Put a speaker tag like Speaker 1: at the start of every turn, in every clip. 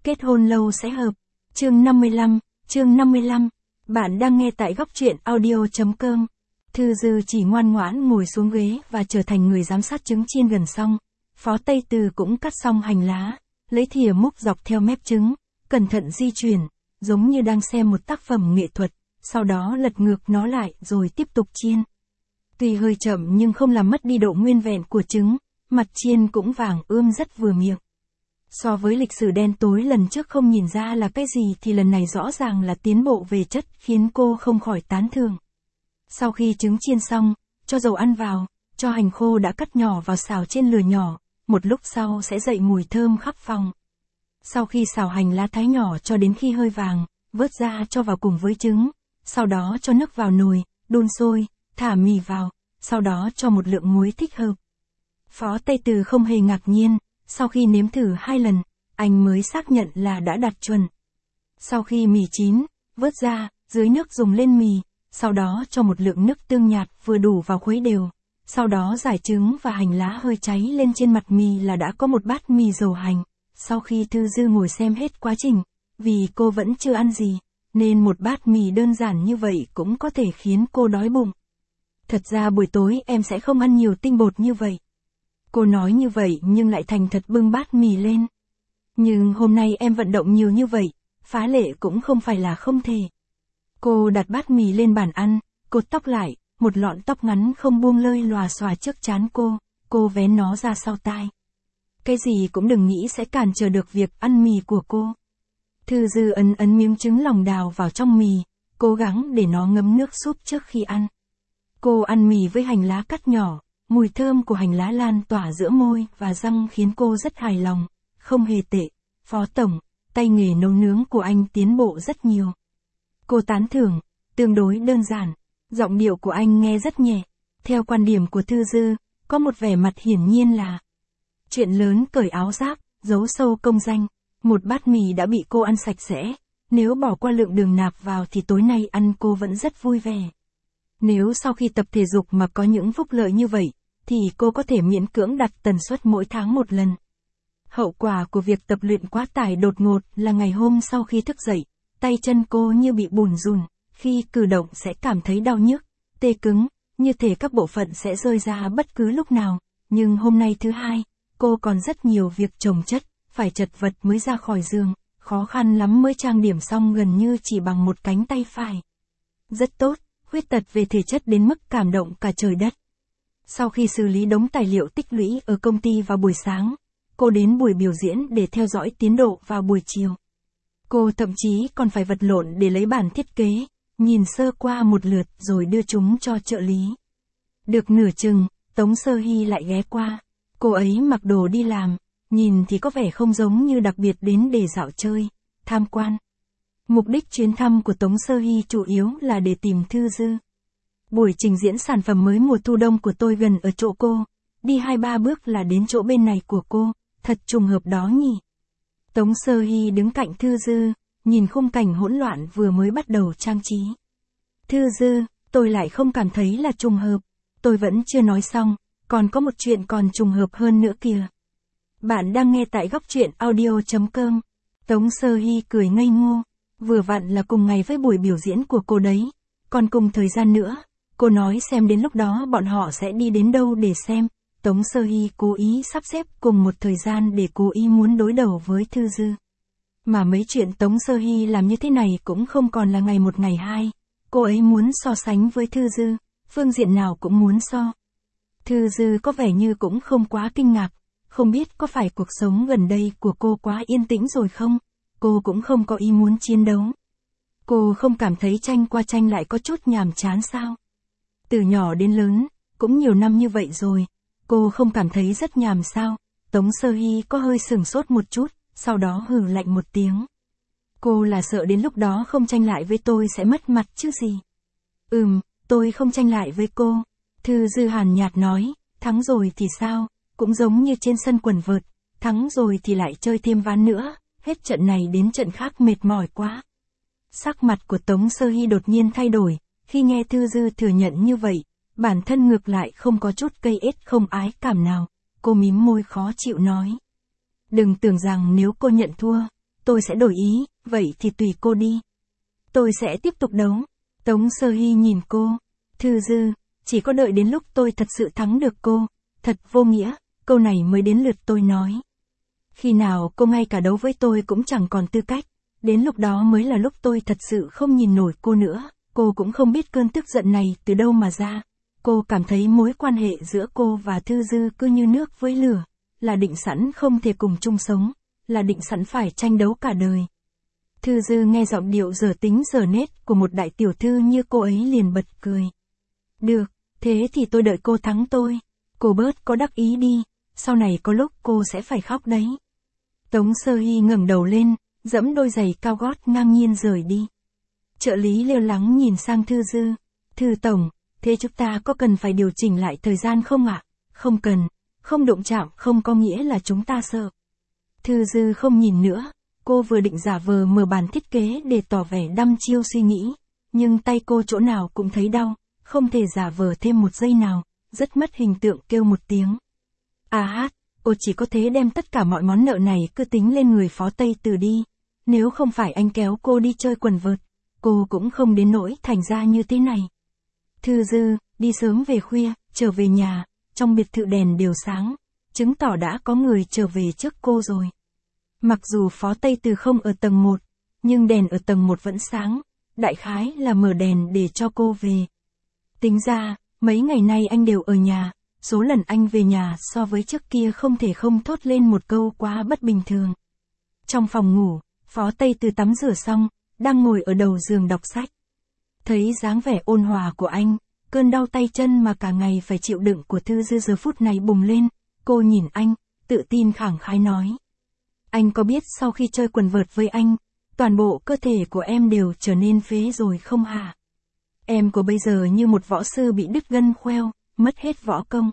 Speaker 1: Kết hôn lâu sẽ hợp. Chương 55. Bạn đang nghe tại góc truyện audio.com. Thư Dư chỉ ngoan ngoãn ngồi xuống ghế và trở thành người giám sát trứng chiên gần xong. Phó Tây Từ cũng cắt xong hành lá, lấy thìa múc dọc theo mép trứng, cẩn thận di chuyển, giống như đang xem một tác phẩm nghệ thuật, sau đó lật ngược nó lại rồi tiếp tục chiên. Tuy hơi chậm nhưng không làm mất đi độ nguyên vẹn của trứng, mặt chiên cũng vàng ươm rất vừa miệng. So với lịch sử đen tối lần trước không nhìn ra là cái gì thì lần này rõ ràng là tiến bộ về chất khiến cô không khỏi tán thưởng. Sau khi trứng chiên xong, cho dầu ăn vào, cho hành khô đã cắt nhỏ vào xào trên lửa nhỏ, một lúc sau sẽ dậy mùi thơm khắp phòng. Sau khi xào hành lá thái nhỏ cho đến khi hơi vàng, vớt ra cho vào cùng với trứng, sau đó cho nước vào nồi, đun sôi, thả mì vào, sau đó cho một lượng muối thích hợp. Phó Tây Từ không hề ngạc nhiên, sau khi nếm thử 2 lần, anh mới xác nhận là đã đạt chuẩn. Sau khi mì chín, vớt ra, dưới nước dùng lên mì, sau đó cho một lượng nước tương nhạt vừa đủ vào khuấy đều. Sau đó rải trứng và hành lá hơi cháy lên trên mặt mì là đã có một bát mì dầu hành. Sau khi Thư Dư ngồi xem hết quá trình, vì cô vẫn chưa ăn gì, nên một bát mì đơn giản như vậy cũng có thể khiến cô đói bụng. Thật ra buổi tối em sẽ không ăn nhiều tinh bột như vậy. Cô nói như vậy nhưng lại thành thật bưng bát mì lên. Nhưng hôm nay em vận động nhiều như vậy, phá lệ cũng không phải là không thể. Cô đặt bát mì lên bàn ăn, cột tóc lại, một lọn tóc ngắn không buông lơi lòa xòa trước trán cô vén nó ra sau tai. Cái gì cũng đừng nghĩ sẽ cản trở được việc ăn mì của cô. Thư Dư ấn miếng trứng lòng đào vào trong mì, cố gắng để nó ngấm nước súp trước khi ăn. Cô ăn mì với hành lá cắt nhỏ, mùi thơm của hành lá lan tỏa giữa môi và răng khiến cô rất hài lòng, không hề tệ. Phó Tổng, tay nghề nấu nướng của anh tiến bộ rất nhiều. Cô tán thưởng, tương đối đơn giản, giọng điệu của anh nghe rất nhẹ. Theo quan điểm của Thư Dư, có một vẻ mặt hiển nhiên là chuyện lớn cởi áo giáp, giấu sâu công danh. Một bát mì đã bị cô ăn sạch sẽ, nếu bỏ qua lượng đường nạp vào thì tối nay ăn cô vẫn rất vui vẻ. Nếu sau khi tập thể dục mà có những phúc lợi như vậy, thì cô có thể miễn cưỡng đặt tần suất mỗi tháng một lần. Hậu quả của việc tập luyện quá tải đột ngột là ngày hôm sau khi thức dậy, tay chân cô như bị bùn rùn, khi cử động sẽ cảm thấy đau nhức, tê cứng, như thể các bộ phận sẽ rơi ra bất cứ lúc nào. Nhưng hôm nay thứ hai, cô còn rất nhiều việc chồng chất, phải chật vật mới ra khỏi giường, khó khăn lắm mới trang điểm xong gần như chỉ bằng một cánh tay phải. Rất tốt, khuyết tật về thể chất đến mức cảm động cả trời đất. Sau khi xử lý đống tài liệu tích lũy ở công ty vào buổi sáng, cô đến buổi biểu diễn để theo dõi tiến độ vào buổi chiều. Cô thậm chí còn phải vật lộn để lấy bản thiết kế, nhìn sơ qua một lượt rồi đưa chúng cho trợ lý. Được nửa chừng, Tống Sơ Hy lại ghé qua. Cô ấy mặc đồ đi làm, nhìn thì có vẻ không giống như đặc biệt đến để dạo chơi, tham quan. Mục đích chuyến thăm của Tống Sơ Hy chủ yếu là để tìm Thư Dư. Buổi trình diễn sản phẩm mới mùa thu đông của tôi gần ở chỗ cô, đi 2-3 bước là đến chỗ bên này của cô, thật trùng hợp đó nhỉ. Tống Sơ Hy đứng cạnh Thư Dư, nhìn khung cảnh hỗn loạn vừa mới bắt đầu trang trí. Thư Dư, tôi lại không cảm thấy là trùng hợp, tôi vẫn chưa nói xong, còn có một chuyện còn trùng hợp hơn nữa kìa. Bạn đang nghe tại góc truyện audio.com. Tống Sơ Hy cười ngây ngô, vừa vặn là cùng ngày với buổi biểu diễn của cô đấy, còn cùng thời gian nữa, cô nói xem đến lúc đó bọn họ sẽ đi đến đâu để xem. Tống Sơ Hy cố ý sắp xếp cùng một thời gian để cố ý muốn đối đầu với Thư Dư. Mà mấy chuyện Tống Sơ Hy làm như thế này cũng không còn là ngày một ngày hai, cô ấy muốn so sánh với Thư Dư, phương diện nào cũng muốn so. Thư Dư có vẻ như cũng không quá kinh ngạc, không biết có phải cuộc sống gần đây của cô quá yên tĩnh rồi không, cô cũng không có ý muốn chiến đấu. Cô không cảm thấy tranh qua tranh lại có chút nhàm chán sao? Từ nhỏ đến lớn, cũng nhiều năm như vậy rồi, cô không cảm thấy rất nhàm sao? Tống Sơ Hy có hơi sửng sốt một chút, sau đó hừ lạnh một tiếng. Cô là sợ đến lúc đó không tranh lại với tôi sẽ mất mặt chứ gì? Tôi không tranh lại với cô. Thư Dư hàn nhạt nói, thắng rồi thì sao, cũng giống như trên sân quần vợt, thắng rồi thì lại chơi thêm ván nữa, hết trận này đến trận khác mệt mỏi quá. Sắc mặt của Tống Sơ Hy đột nhiên thay đổi, khi nghe Thư Dư thừa nhận như vậy, bản thân ngược lại không có chút cây ết không ái cảm nào, cô mím môi khó chịu nói. Đừng tưởng rằng nếu cô nhận thua, tôi sẽ đổi ý, vậy thì tùy cô đi. Tôi sẽ tiếp tục đấu. Tống Sơ Hy nhìn cô. Thư Dư, chỉ có đợi đến lúc tôi thật sự thắng được cô. Thật vô nghĩa, câu này mới đến lượt tôi nói. Khi nào cô ngay cả đấu với tôi cũng chẳng còn tư cách. Đến lúc đó mới là lúc tôi thật sự không nhìn nổi cô nữa. Cô cũng không biết cơn tức giận này từ đâu mà ra. Cô cảm thấy mối quan hệ giữa cô và Thư Dư cứ như nước với lửa. Là định sẵn không thể cùng chung sống. Là định sẵn phải tranh đấu cả đời. Thư Dư nghe giọng điệu dở tính dở nết của một đại tiểu thư như cô ấy liền bật cười. Được, thế thì tôi đợi cô thắng tôi. Cô bớt có đắc ý đi, sau này có lúc cô sẽ phải khóc đấy. Tống Sơ Hy ngẩng đầu lên, giẫm đôi giày cao gót ngang nhiên rời đi. Trợ lý lêu lắng nhìn sang Thư Dư. Thư tổng, thế chúng ta có cần phải điều chỉnh lại thời gian không ạ? Không cần, không đụng chạm không có nghĩa là chúng ta sợ. Thư Dư không nhìn nữa, cô vừa định giả vờ mở bản thiết kế để tỏ vẻ đăm chiêu suy nghĩ, nhưng tay cô chỗ nào cũng thấy đau, không thể giả vờ thêm một giây nào, rất mất hình tượng kêu một tiếng. Ô chỉ có thế đem tất cả mọi món nợ này cứ tính lên người Phó Tây Từ đi, nếu không phải anh kéo cô đi chơi quần vợt, cô cũng không đến nỗi thành ra như thế này. Thư Dư, đi sớm về khuya, trở về nhà, trong biệt thự đèn đều sáng, chứng tỏ đã có người trở về trước cô rồi. Mặc dù Phó Tây Từ không ở tầng 1, nhưng đèn ở tầng 1 vẫn sáng, đại khái là mở đèn để cho cô về. Tính ra, mấy ngày nay anh đều ở nhà, số lần anh về nhà so với trước kia không thể không thốt lên một câu quá bất bình thường. Trong phòng ngủ, Phó Tây Từ tắm rửa xong, đang ngồi ở đầu giường đọc sách. Thấy dáng vẻ ôn hòa của anh, cơn đau tay chân mà cả ngày phải chịu đựng của Thư Dư giờ phút này bùng lên, cô nhìn anh, tự tin khẳng khái nói. Anh có biết sau khi chơi quần vợt với anh, toàn bộ cơ thể của em đều trở nên phế rồi không hả? Em của bây giờ như một võ sư bị đứt gân khoeo, mất hết võ công.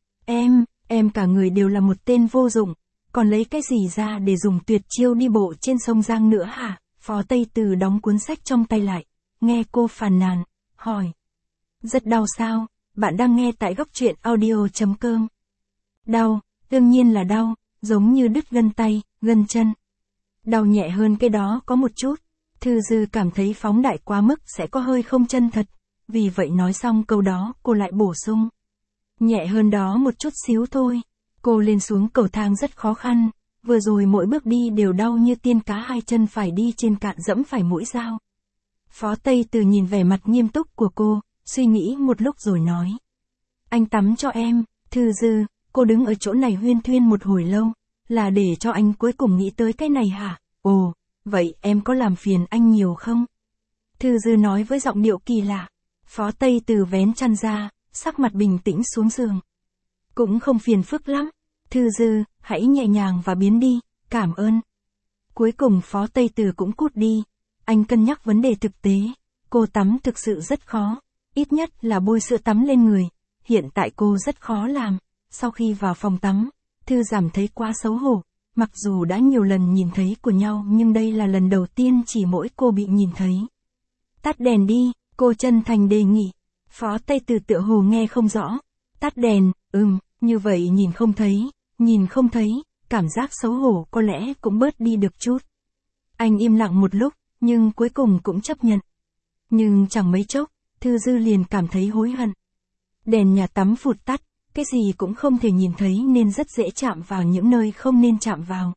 Speaker 1: Em cả người đều là một tên vô dụng, còn lấy cái gì ra để dùng tuyệt chiêu đi bộ trên sông Giang nữa hả? Phó Tây Từ đóng cuốn sách trong tay lại, nghe cô phàn nàn, hỏi. Rất đau sao? Bạn đang nghe tại góc truyện audio.com. Đau, đương nhiên là đau, giống như đứt gân tay, gân chân. Đau nhẹ hơn cái đó có một chút. Thư Dư cảm thấy phóng đại quá mức sẽ có hơi không chân thật, vì vậy nói xong câu đó cô lại bổ sung. Nhẹ hơn đó một chút xíu thôi. Cô lên xuống cầu thang rất khó khăn, vừa rồi mỗi bước đi đều đau như tiên cá hai chân phải đi trên cạn dẫm phải mũi dao. Phó Tây Từ nhìn vẻ mặt nghiêm túc của cô, suy nghĩ một lúc rồi nói. Anh tắm cho em. Thư Dư, cô đứng ở chỗ này huyên thuyên một hồi lâu, là để cho anh cuối cùng nghĩ tới cái này hả? Ồ, vậy em có làm phiền anh nhiều không? Thư Dư nói với giọng điệu kỳ lạ. Phó Tây Từ vén chăn ra, sắc mặt bình tĩnh xuống giường. Cũng không phiền phức lắm. Thư Dư, hãy nhẹ nhàng và biến đi, cảm ơn. Cuối cùng Phó Tây Từ cũng cút đi. Anh cân nhắc vấn đề thực tế. Cô tắm thực sự rất khó. Ít nhất là bôi sữa tắm lên người. Hiện tại cô rất khó làm. Sau khi vào phòng tắm, Thư cảm thấy quá xấu hổ. Mặc dù đã nhiều lần nhìn thấy của nhau nhưng đây là lần đầu tiên chỉ mỗi cô bị nhìn thấy. Tắt đèn đi, cô chân thành đề nghị. Phó Tây Từ tựa hồ nghe không rõ. Tắt đèn, như vậy nhìn không thấy, cảm giác xấu hổ có lẽ cũng bớt đi được chút. Anh im lặng một lúc, nhưng cuối cùng cũng chấp nhận. Nhưng chẳng mấy chốc, Thư Dư liền cảm thấy hối hận. Đèn nhà tắm phụt tắt, cái gì cũng không thể nhìn thấy nên rất dễ chạm vào những nơi không nên chạm vào.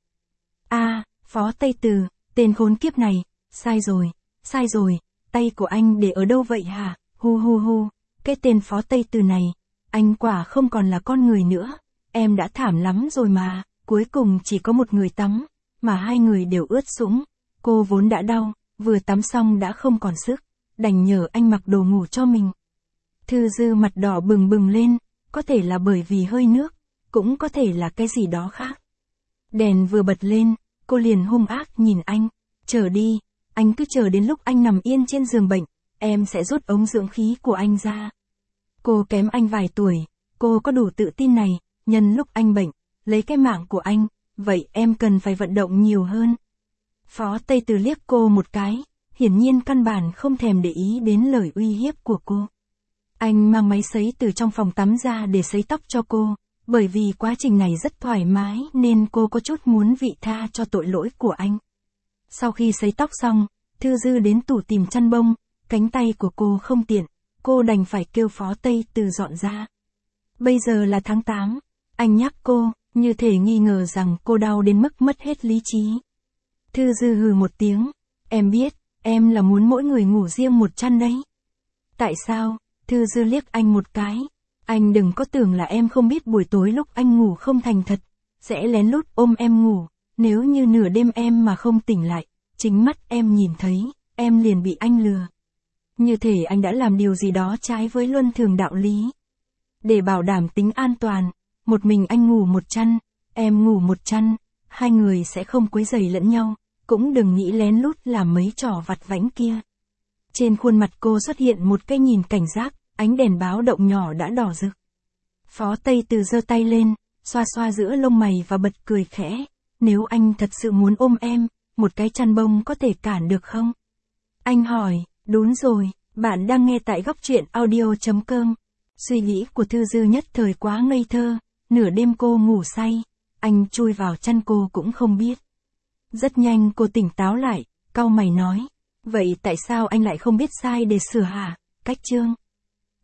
Speaker 1: Phó Tây Từ, tên khốn kiếp này, sai rồi, tay của anh để ở đâu vậy hả? Hu, cái tên Phó Tây Từ này, anh quả không còn là con người nữa, em đã thảm lắm rồi mà, cuối cùng chỉ có một người tắm, mà hai người đều ướt sũng, cô vốn đã đau, vừa tắm xong đã không còn sức, đành nhờ anh mặc đồ ngủ cho mình. Thư Dư mặt đỏ bừng lên, có thể là bởi vì hơi nước, cũng có thể là cái gì đó khác. Đèn vừa bật lên, cô liền hung ác nhìn anh, chờ đi, anh cứ chờ đến lúc anh nằm yên trên giường bệnh, em sẽ rút ống dưỡng khí của anh ra. Cô kém anh vài tuổi, cô có đủ tự tin này, nhân lúc anh bệnh, lấy cái mạng của anh, vậy em cần phải vận động nhiều hơn. Phó Tây Từ liếc cô một cái, hiển nhiên căn bản không thèm để ý đến lời uy hiếp của cô. Anh mang máy sấy từ trong phòng tắm ra để sấy tóc cho cô, bởi vì quá trình này rất thoải mái nên cô có chút muốn vị tha cho tội lỗi của anh. Sau khi sấy tóc xong, Thư Dư đến tủ tìm chăn bông, cánh tay của cô không tiện, cô đành phải kêu Phó Tây Từ dọn ra. Bây giờ là tháng 8, anh nhắc cô, như thể nghi ngờ rằng cô đau đến mức mất hết lý trí. Thư Dư hừ một tiếng, em biết, em là muốn mỗi người ngủ riêng một chăn đấy. Tại sao? Thư Dư liếc anh một cái. Anh đừng có tưởng là em không biết buổi tối lúc anh ngủ không thành thật, sẽ lén lút ôm em ngủ, nếu như nửa đêm em mà không tỉnh lại, chính mắt em nhìn thấy, em liền bị anh lừa. Như thể anh đã làm điều gì đó trái với luân thường đạo lý. Để bảo đảm tính an toàn, một mình anh ngủ một chăn, em ngủ một chăn, hai người sẽ không quấy rầy lẫn nhau, cũng đừng nghĩ lén lút làm mấy trò vặt vãnh kia. Trên khuôn mặt cô xuất hiện một cái nhìn cảnh giác, ánh đèn báo động nhỏ đã đỏ rực. Phó Tây Từ giơ tay lên, xoa xoa giữa lông mày và bật cười khẽ. Nếu anh thật sự muốn ôm em, một cái chăn bông có thể cản được không? Anh hỏi, đúng rồi, bạn đang nghe tại góc truyện audio.com. Suy nghĩ của Thư Dư nhất thời quá ngây thơ, nửa đêm cô ngủ say, anh chui vào chăn cô cũng không biết. Rất nhanh cô tỉnh táo lại, cau mày nói, vậy tại sao anh lại không biết sai để sửa hả, Cách Trương?